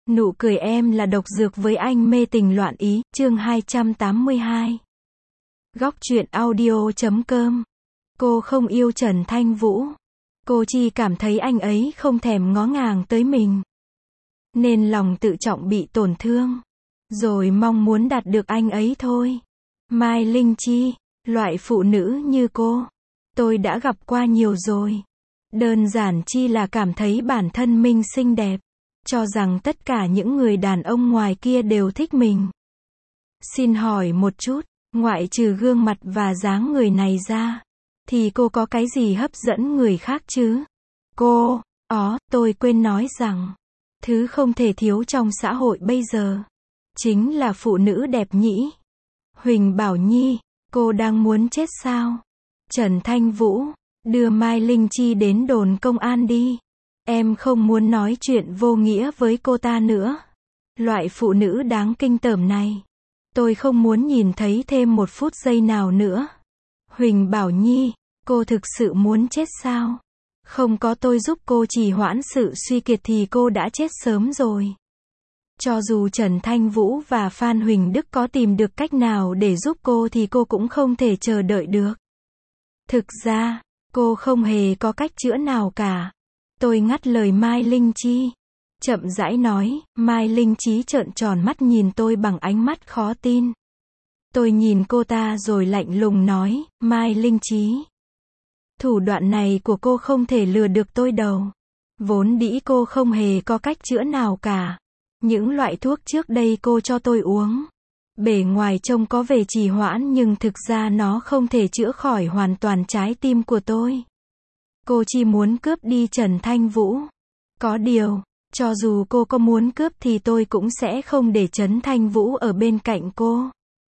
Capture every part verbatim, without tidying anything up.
Nụ cười em là độc dược với anh mê tình loạn ý, chương hai trăm tám mươi hai. Góc truyện audio chấm com. Cô không yêu Trần Thanh Vũ. Cô chỉ cảm thấy anh ấy không thèm ngó ngàng tới mình. Nên lòng tự trọng bị tổn thương. Rồi mong muốn đạt được anh ấy thôi. Mai Linh Chi, loại phụ nữ như cô, tôi đã gặp qua nhiều rồi. Đơn giản chi là cảm thấy bản thân mình xinh đẹp. Cho rằng tất cả những người đàn ông ngoài kia đều thích mình. Xin hỏi một chút, ngoại trừ gương mặt và dáng người này ra, thì cô có cái gì hấp dẫn người khác chứ? Cô, ó, tôi quên nói rằng, thứ không thể thiếu trong xã hội bây giờ, chính là phụ nữ đẹp nhĩ. Huỳnh Bảo Nhi, cô đang muốn chết sao? Trần Thanh Vũ, đưa Mai Linh Chi đến đồn công an đi. Em không muốn nói chuyện vô nghĩa với cô ta nữa. Loại phụ nữ đáng kinh tởm này, tôi không muốn nhìn thấy thêm một phút giây nào nữa. Huỳnh Bảo Nhi, cô thực sự muốn chết sao? Không có tôi giúp cô trì hoãn sự suy kiệt thì cô đã chết sớm rồi. Cho dù Trần Thanh Vũ và Phan Huỳnh Đức có tìm được cách nào để giúp cô thì cô cũng không thể chờ đợi được. Thực ra, cô không hề có cách chữa nào cả. Tôi ngắt lời Mai Linh Chi. Chậm rãi nói, Mai Linh Chi trợn tròn mắt nhìn tôi bằng ánh mắt khó tin. Tôi nhìn cô ta rồi lạnh lùng nói, Mai Linh Chi, thủ đoạn này của cô không thể lừa được tôi đâu. Vốn dĩ cô không hề có cách chữa nào cả. Những loại thuốc trước đây cô cho tôi uống, bề ngoài trông có vẻ trì hoãn nhưng thực ra nó không thể chữa khỏi hoàn toàn trái tim của tôi. Cô chỉ muốn cướp đi Trần Thanh Vũ. Có điều, cho dù cô có muốn cướp thì tôi cũng sẽ không để Trần Thanh Vũ ở bên cạnh cô.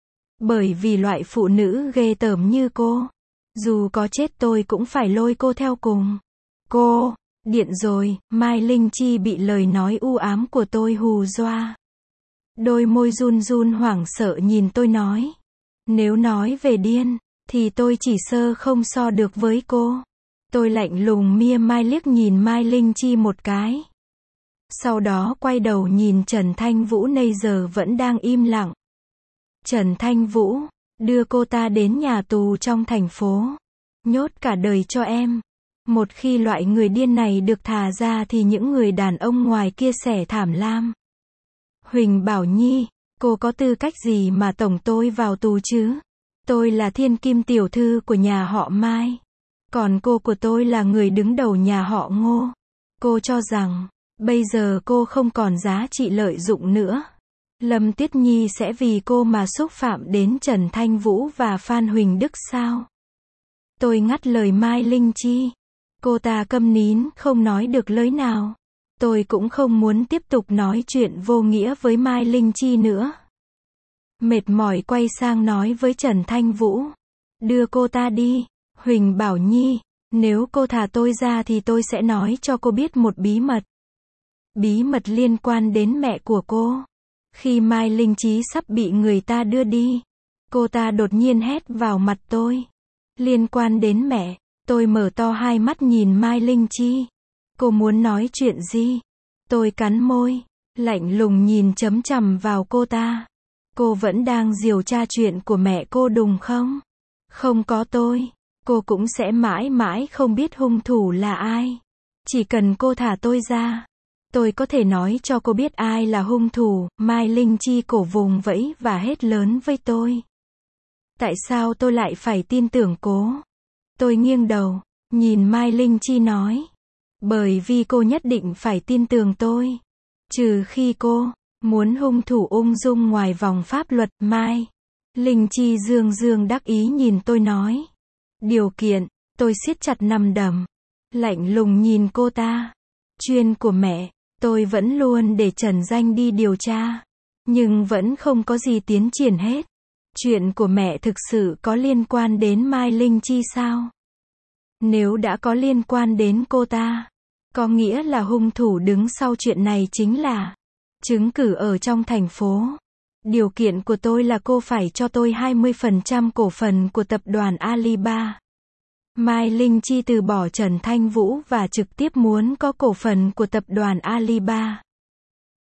Bởi vì loại phụ nữ ghê tởm như cô, dù có chết tôi cũng phải lôi cô theo cùng. Cô, điện rồi, Mai Linh Chi bị lời nói u ám của tôi hù dọa. Đôi môi run run hoảng sợ nhìn tôi nói. Nếu nói về điên, thì tôi chỉ sơ không so được với cô. Tôi lạnh lùng mia mai liếc nhìn Mai Linh Chi một cái. Sau đó quay đầu nhìn Trần Thanh Vũ nãy giờ vẫn đang im lặng. Trần Thanh Vũ, đưa cô ta đến nhà tù trong thành phố. Nhốt cả đời cho em. Một khi loại người điên này được thả ra thì những người đàn ông ngoài kia sẽ thảm lam. Huỳnh Bảo Nhi, cô có tư cách gì mà tổng tôi vào tù chứ? Tôi là thiên kim tiểu thư của nhà họ Mai. Còn cô của tôi là người đứng đầu nhà họ Ngô. Cô cho rằng, bây giờ cô không còn giá trị lợi dụng nữa. Lâm Tuyết Nhi sẽ vì cô mà xúc phạm đến Trần Thanh Vũ và Phan Huỳnh Đức sao? Tôi ngắt lời Mai Linh Chi. Cô ta câm nín, không nói được lời nào. Tôi cũng không muốn tiếp tục nói chuyện vô nghĩa với Mai Linh Chi nữa. Mệt mỏi quay sang nói với Trần Thanh Vũ. Đưa cô ta đi. Huỳnh Bảo Nhi, nếu cô thả tôi ra thì tôi sẽ nói cho cô biết một bí mật. Bí mật liên quan đến mẹ của cô. Khi Mai Linh Chi sắp bị người ta đưa đi, cô ta đột nhiên hét vào mặt tôi. Liên quan đến mẹ, tôi mở to hai mắt nhìn Mai Linh Chi. Cô muốn nói chuyện gì? Tôi cắn môi, lạnh lùng nhìn chấm chằm vào cô ta. Cô vẫn đang điều tra chuyện của mẹ cô đúng không? Không có tôi, cô cũng sẽ mãi mãi không biết hung thủ là ai. Chỉ cần cô thả tôi ra, tôi có thể nói cho cô biết ai là hung thủ. Mai Linh Chi cổ vùng vẫy và hét lớn với tôi. Tại sao tôi lại phải tin tưởng cô? Tôi nghiêng đầu, nhìn Mai Linh Chi nói. Bởi vì cô nhất định phải tin tưởng tôi. Trừ khi cô muốn hung thủ ung dung ngoài vòng pháp luật. Mai Linh Chi dương dương đắc ý nhìn tôi nói. Điều kiện, tôi siết chặt nắm đấm, lạnh lùng nhìn cô ta. Chuyện của mẹ, tôi vẫn luôn để Trần Danh đi điều tra, nhưng vẫn không có gì tiến triển hết. Chuyện của mẹ thực sự có liên quan đến Mai Linh Chi sao? Nếu đã có liên quan đến cô ta, có nghĩa là hung thủ đứng sau chuyện này chính là chứng cử ở trong thành phố. Điều kiện của tôi là cô phải cho tôi hai mươi phần trăm cổ phần của tập đoàn Alibaba. Mai Linh Chi từ bỏ Trần Thanh Vũ và trực tiếp muốn có cổ phần của tập đoàn Alibaba.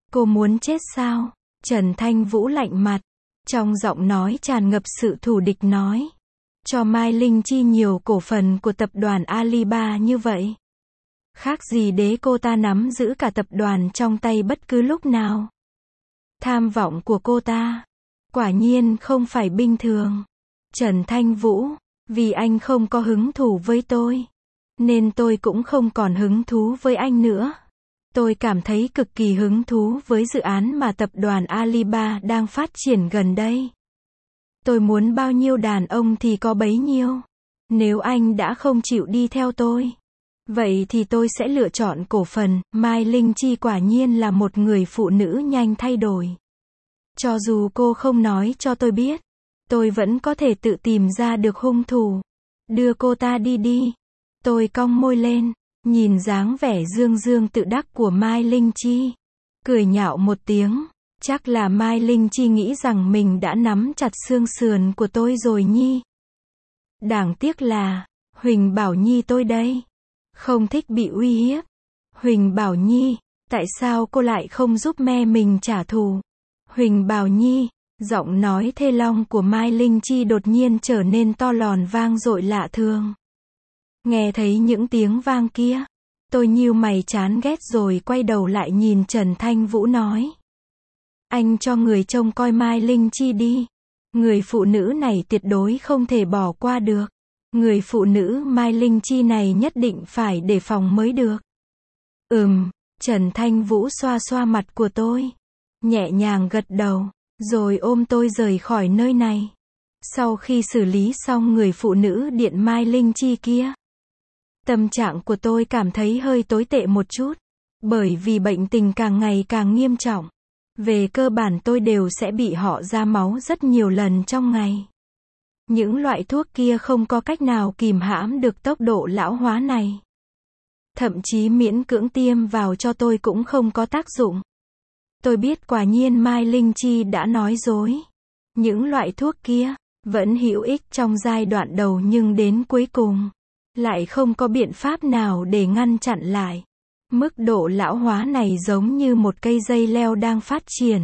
Cô muốn chết sao? Trần Thanh Vũ lạnh mặt, trong giọng nói tràn ngập sự thù địch nói. Cho Mai Linh Chi nhiều cổ phần của tập đoàn Alibaba như vậy. Khác gì đế cô ta nắm giữ cả tập đoàn trong tay bất cứ lúc nào. Tham vọng của cô ta, quả nhiên không phải bình thường. Trần Thanh Vũ, vì anh không có hứng thú với tôi, nên tôi cũng không còn hứng thú với anh nữa. Tôi cảm thấy cực kỳ hứng thú với dự án mà tập đoàn Alibaba đang phát triển gần đây. Tôi muốn bao nhiêu đàn ông thì có bấy nhiêu. Nếu anh đã không chịu đi theo tôi, vậy thì tôi sẽ lựa chọn cổ phần. Mai Linh Chi quả nhiên là một người phụ nữ nhanh thay đổi. Cho dù cô không nói cho tôi biết, tôi vẫn có thể tự tìm ra được hung thủ. Đưa cô ta đi đi. Tôi cong môi lên, nhìn dáng vẻ dương dương tự đắc của Mai Linh Chi. Cười nhạo một tiếng. Chắc là Mai Linh Chi nghĩ rằng mình đã nắm chặt xương sườn của tôi rồi nhi. Đáng tiếc là, Huỳnh Bảo Nhi tôi đây. Không thích bị uy hiếp. Huỳnh Bảo Nhi, tại sao cô lại không giúp me mình trả thù? Huỳnh Bảo Nhi, giọng nói thê long của Mai Linh Chi đột nhiên trở nên to lòn vang dội lạ thường. Nghe thấy những tiếng vang kia, tôi nhíu mày chán ghét rồi quay đầu lại nhìn Trần Thanh Vũ nói. Anh cho người trông coi Mai Linh Chi đi. Người phụ nữ này tuyệt đối không thể bỏ qua được. Người phụ nữ Mai Linh Chi này nhất định phải đề phòng mới được. Ừm, Trần Thanh Vũ xoa xoa mặt của tôi, nhẹ nhàng gật đầu, rồi ôm tôi rời khỏi nơi này. Sau khi xử lý xong người phụ nữ điện Mai Linh Chi kia, tâm trạng của tôi cảm thấy hơi tồi tệ một chút, bởi vì bệnh tình càng ngày càng nghiêm trọng. Về cơ bản tôi đều sẽ bị họ ra máu rất nhiều lần trong ngày. Những loại thuốc kia không có cách nào kìm hãm được tốc độ lão hóa này. Thậm chí miễn cưỡng tiêm vào cho tôi cũng không có tác dụng. Tôi biết quả nhiên Mai Linh Chi đã nói dối. Những loại thuốc kia vẫn hữu ích trong giai đoạn đầu nhưng đến cuối cùng lại không có biện pháp nào để ngăn chặn lại. Mức độ lão hóa này giống như một cây dây leo đang phát triển,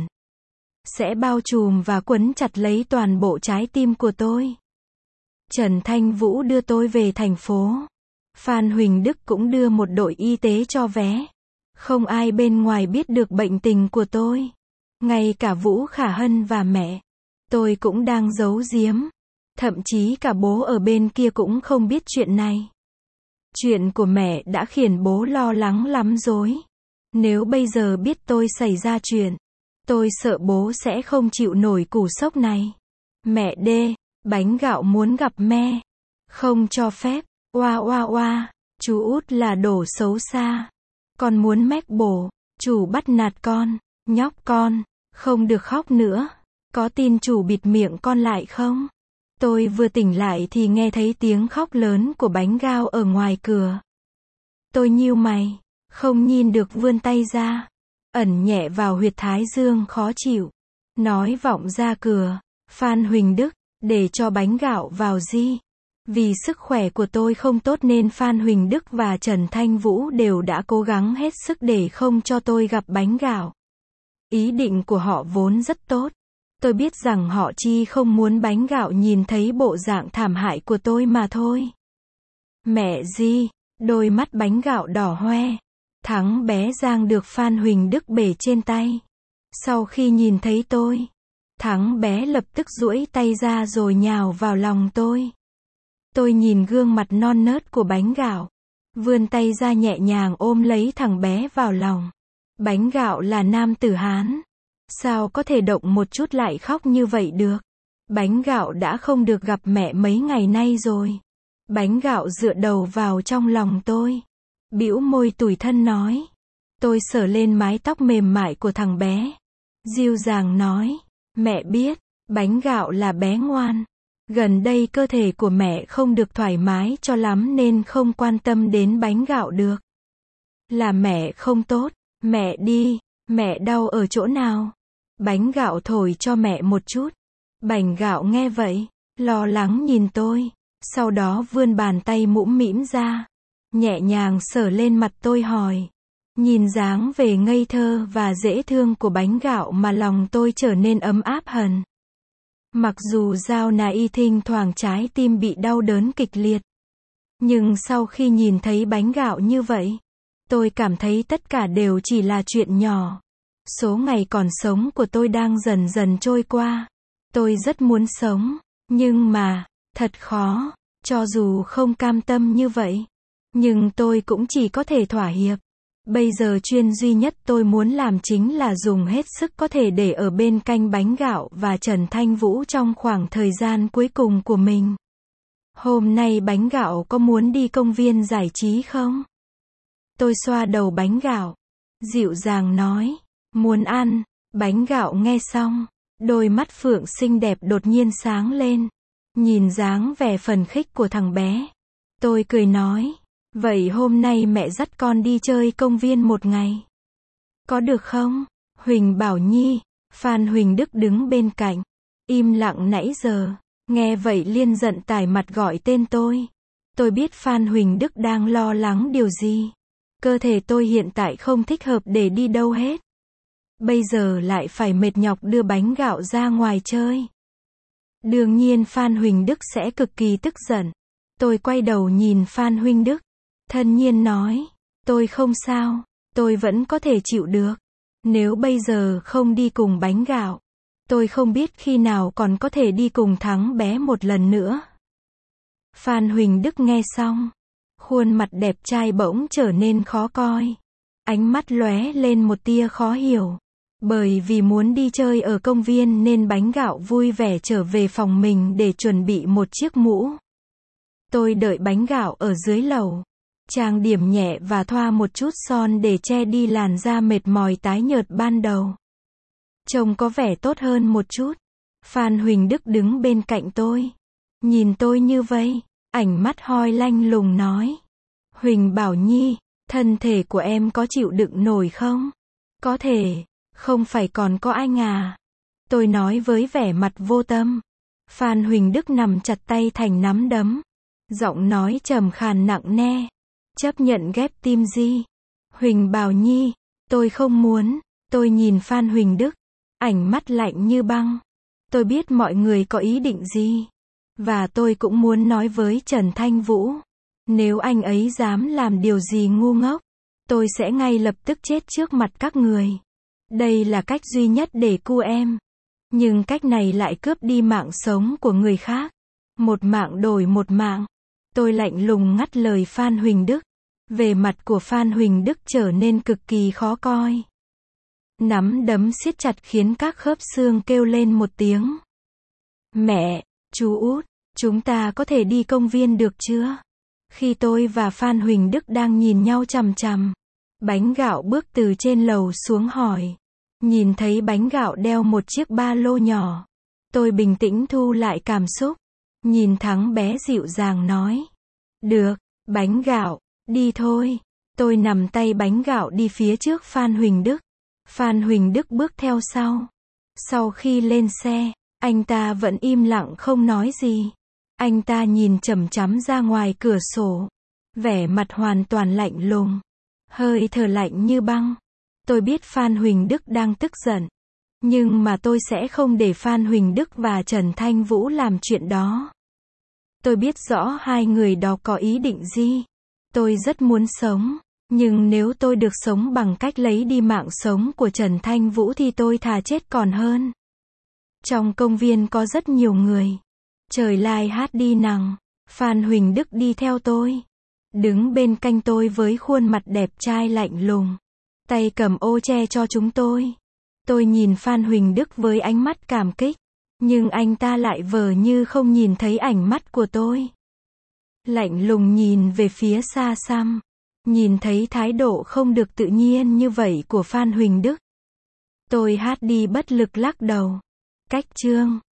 sẽ bao trùm và quấn chặt lấy toàn bộ trái tim của tôi. Trần Thanh Vũ đưa tôi về thành phố. Phan Huỳnh Đức cũng đưa một đội y tế cho vé. Không ai bên ngoài biết được bệnh tình của tôi. Ngay cả Vũ Khả Hân và mẹ tôi cũng đang giấu giếm. Thậm chí cả bố ở bên kia cũng không biết chuyện này. Chuyện của mẹ đã khiến bố lo lắng lắm rồi. Nếu bây giờ biết tôi xảy ra chuyện, tôi sợ bố sẽ không chịu nổi cú sốc này. Mẹ đê, bánh gạo muốn gặp mẹ. Không cho phép. Oa oa oa, chú út là đồ xấu xa. Con muốn mách bổ, chủ bắt nạt con. Nhóc con, không được khóc nữa. Có tin chủ bịt miệng con lại không? Tôi vừa tỉnh lại thì nghe thấy tiếng khóc lớn của bánh gao ở ngoài cửa. Tôi nhíu mày, không nhìn được vươn tay ra, ẩn nhẹ vào huyệt thái dương khó chịu. Nói vọng ra cửa, Phan Huỳnh Đức, để cho bánh gạo vào di. Vì sức khỏe của tôi không tốt nên Phan Huỳnh Đức và Trần Thanh Vũ đều đã cố gắng hết sức để không cho tôi gặp bánh gạo. Ý định của họ vốn rất tốt. Tôi biết rằng họ chỉ không muốn bánh gạo nhìn thấy bộ dạng thảm hại của tôi mà thôi. Mẹ Di, đôi mắt bánh gạo đỏ hoe. Thắng bé Giang được Phan Huỳnh Đức bể trên tay. Sau khi nhìn thấy tôi, Thắng bé lập tức duỗi tay ra rồi nhào vào lòng tôi. Tôi nhìn gương mặt non nớt của bánh gạo, vươn tay ra nhẹ nhàng ôm lấy thằng bé vào lòng. Bánh gạo là nam tử Hán. Sao có thể động một chút lại khóc như vậy được? Bánh gạo đã không được gặp mẹ mấy ngày nay rồi. Bánh gạo dựa đầu vào trong lòng tôi, bĩu môi tủi thân nói. Tôi sờ lên mái tóc mềm mại của thằng bé, dịu dàng nói, mẹ biết, bánh gạo là bé ngoan. Gần đây cơ thể của mẹ không được thoải mái cho lắm nên không quan tâm đến bánh gạo được. Là mẹ không tốt, mẹ đi, mẹ đau ở chỗ nào? Bánh gạo thổi cho mẹ một chút. Bánh gạo nghe vậy, lo lắng nhìn tôi, sau đó vươn bàn tay mũm mĩm ra, nhẹ nhàng sờ lên mặt tôi hỏi, Nhìn dáng vẻ ngây thơ và dễ thương của bánh gạo mà lòng tôi trở nên ấm áp hẳn. Mặc dù Giao Na Y thỉnh thoảng trái tim bị đau đớn kịch liệt. Nhưng sau khi nhìn thấy bánh gạo như vậy, tôi cảm thấy tất cả đều chỉ là chuyện nhỏ. Số ngày còn sống của tôi đang dần dần trôi qua. Tôi rất muốn sống, nhưng mà, thật khó, cho dù không cam tâm như vậy. Nhưng tôi cũng chỉ có thể thỏa hiệp. Bây giờ chuyện duy nhất tôi muốn làm chính là dùng hết sức có thể để ở bên cạnh bánh gạo và Trần Thanh Vũ trong khoảng thời gian cuối cùng của mình. Hôm nay bánh gạo có muốn đi công viên giải trí không? Tôi xoa đầu bánh gạo, dịu dàng nói, muốn ăn. Bánh gạo nghe xong, đôi mắt phượng xinh đẹp đột nhiên sáng lên. Nhìn dáng vẻ phấn khích của thằng bé, tôi cười nói, vậy hôm nay mẹ dắt con đi chơi công viên một ngày. Có được không? Huỳnh Bảo Nhi, Phan Huỳnh Đức đứng bên cạnh, im lặng nãy giờ. Nghe vậy liền giận tái mặt gọi tên tôi. Tôi biết Phan Huỳnh Đức đang lo lắng điều gì. Cơ thể tôi hiện tại không thích hợp để đi đâu hết. Bây giờ lại phải mệt nhọc đưa bánh gạo ra ngoài chơi. Đương nhiên Phan Huỳnh Đức sẽ cực kỳ tức giận. Tôi quay đầu nhìn Phan Huỳnh Đức, thân nhiên nói, tôi không sao, tôi vẫn có thể chịu được. Nếu bây giờ không đi cùng bánh gạo, tôi không biết khi nào còn có thể đi cùng thằng bé một lần nữa. Phan Huỳnh Đức nghe xong, khuôn mặt đẹp trai bỗng trở nên khó coi. Ánh mắt lóe lên một tia khó hiểu. Bởi vì muốn đi chơi ở công viên nên bánh gạo vui vẻ trở về phòng mình để chuẩn bị một chiếc mũ. Tôi đợi bánh gạo ở dưới lầu, trang điểm nhẹ và thoa một chút son để che đi làn da mệt mỏi tái nhợt ban đầu. Trông có vẻ tốt hơn một chút. Phan Huỳnh Đức đứng bên cạnh tôi, nhìn tôi như vậy, ánh mắt hoi lanh lùng nói, Huỳnh Bảo Nhi, thân thể của em có chịu đựng nổi không? Có thể, không phải còn có anh à? Tôi nói với vẻ mặt vô tâm. Phan Huỳnh Đức nắm chặt tay thành nắm đấm, giọng nói trầm khàn nặng nề, chấp nhận ghép tim gì? Huỳnh Bảo Nhi, tôi không muốn. Tôi nhìn Phan Huỳnh Đức, ánh mắt lạnh như băng. Tôi biết mọi người có ý định gì, và tôi cũng muốn nói với Trần Thanh Vũ, nếu anh ấy dám làm điều gì ngu ngốc, tôi sẽ ngay lập tức chết trước mặt các người. Đây là cách duy nhất để cứu em. Nhưng cách này lại cướp đi mạng sống của người khác. Một mạng đổi một mạng. Tôi lạnh lùng ngắt lời Phan Huỳnh Đức. Vẻ mặt của Phan Huỳnh Đức trở nên cực kỳ khó coi. Nắm đấm siết chặt khiến các khớp xương kêu lên một tiếng. Mẹ, chú út, chúng ta có thể đi công viên được chưa? Khi tôi và Phan Huỳnh Đức đang nhìn nhau chằm chằm, bánh gạo bước từ trên lầu xuống hỏi. Nhìn thấy bánh gạo đeo một chiếc ba lô nhỏ, tôi bình tĩnh thu lại cảm xúc. Nhìn thằng bé dịu dàng nói. Được, bánh gạo, đi thôi. Tôi nắm tay bánh gạo đi phía trước Phan Huỳnh Đức. Phan Huỳnh Đức bước theo sau. Sau khi lên xe, anh ta vẫn im lặng không nói gì. Anh ta nhìn chằm chằm ra ngoài cửa sổ, vẻ mặt hoàn toàn lạnh lùng, hơi thở lạnh như băng. Tôi biết Phan Huỳnh Đức đang tức giận, nhưng mà tôi sẽ không để Phan Huỳnh Đức và Trần Thanh Vũ làm chuyện đó. Tôi biết rõ hai người đó có ý định gì. Tôi rất muốn sống, nhưng nếu tôi được sống bằng cách lấy đi mạng sống của Trần Thanh Vũ thì tôi thà chết còn hơn. Trong công viên có rất nhiều người. Trời lai hát đi nằng. Phan Huỳnh Đức đi theo tôi, đứng bên cạnh tôi với khuôn mặt đẹp trai lạnh lùng, tay cầm ô che cho chúng tôi. Tôi nhìn Phan Huỳnh Đức với ánh mắt cảm kích, nhưng anh ta lại vờ như không nhìn thấy ánh mắt của tôi. Lạnh lùng nhìn về phía xa xăm, nhìn thấy thái độ không được tự nhiên như vậy của Phan Huỳnh Đức. Tôi hát đi bất lực lắc đầu. Cách chương